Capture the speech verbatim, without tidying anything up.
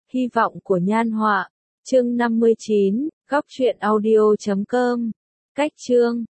Hy vọng của Nhan Họa. Chương năm mươi chín, góc truyện audio chấm com. Cách chương